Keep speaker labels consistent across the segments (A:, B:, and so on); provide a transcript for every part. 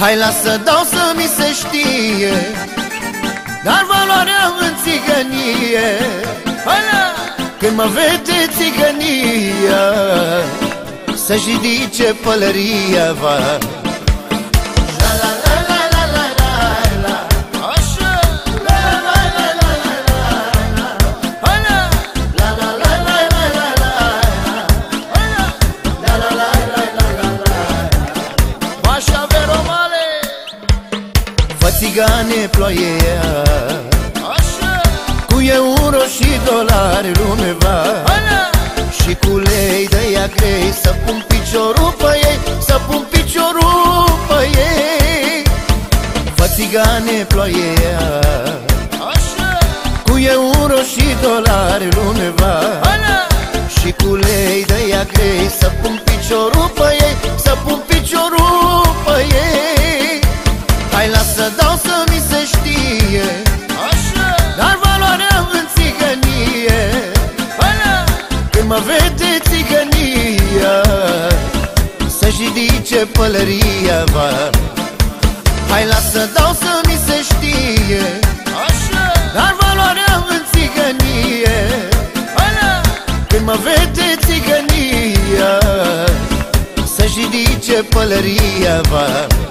A: Hai lasă dau să mi se știe, dar valoarea în țigănie. Hai la! Când mă vede țigănia, să-și ridice pălăria, va. Țigane ploaie, cu euro și dolari lume va. Și cu lei de ea grei, să pun piciorul pe ei, să pun piciorul pe ei. Fă țigane ploaie, cu euro și dolari lume va. Și cu lei de ea grei, să pun piciorul pe ei, să pun piciorul pe ei. Hai lasă dau să mi se știe, dar valoarea în țigănie. Când mă vede țigănia, să-și ridice pălăria, va. Hai lasă dau să mi se știe, dar valoarea în țigănie. Când mă vede țigănia, să-și ridice pălăria, va.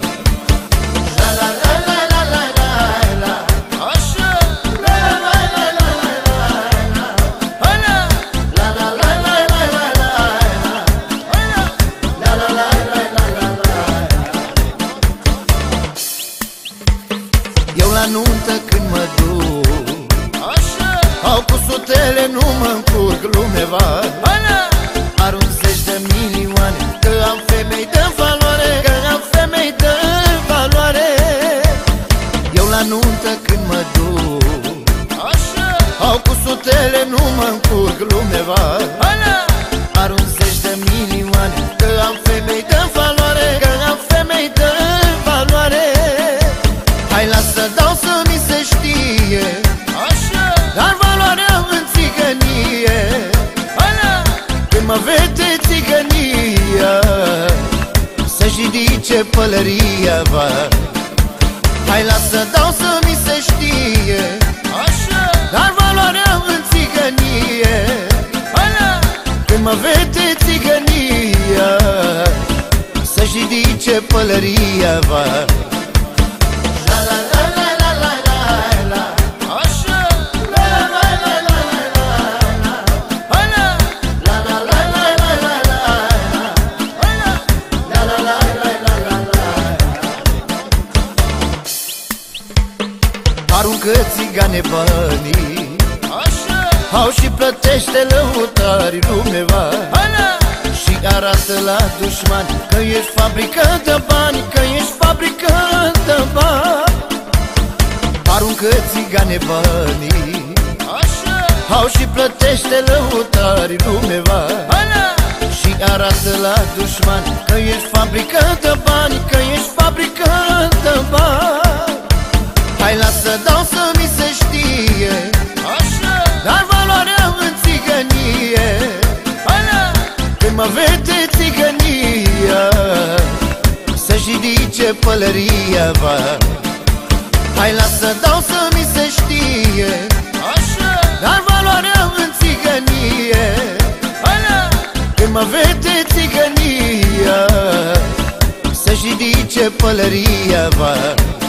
A: Eu la nuntă când mă duc, au cu sutele, nu mă încurc, lume va. Arunc zeci de milioane, că am femei de valoare, că am femei de valoare. Eu la nuntă când mă duc, au cu sutele, nu mă încurc, lume va. Arunc zeci de milioane, că am femei de valoare, că am femei de valoare. Hai lasă dau să mi se știe, dar valoarea în țigănie. Când mă vede țigănia, să-și ridice pălăria, va. Hai lasă dau să mi se știe, dar valoarea în țigănie. Când mă vede țigănia, să-și ridice pălăria, va. Aruncă țigane banii, au și plătește lăutari, lume va. Și arată la dușmani că ești fabrică de bani, că ești fabrică de bani. Aruncă țigane banii, au și plătește lăutari, lume va. Și arată la dușmani că ești fabrică de bani, că ești fabrică de bani. Hai lasă dau să mi se știe, dar valoarea în țigănie. Când mă vede țigănia, să-și ridice pălăria, va. Hai lasă dau să mi se știe, dar valoarea în țigănie. Când mă vede țigănia, să-și ridice pălăria, va.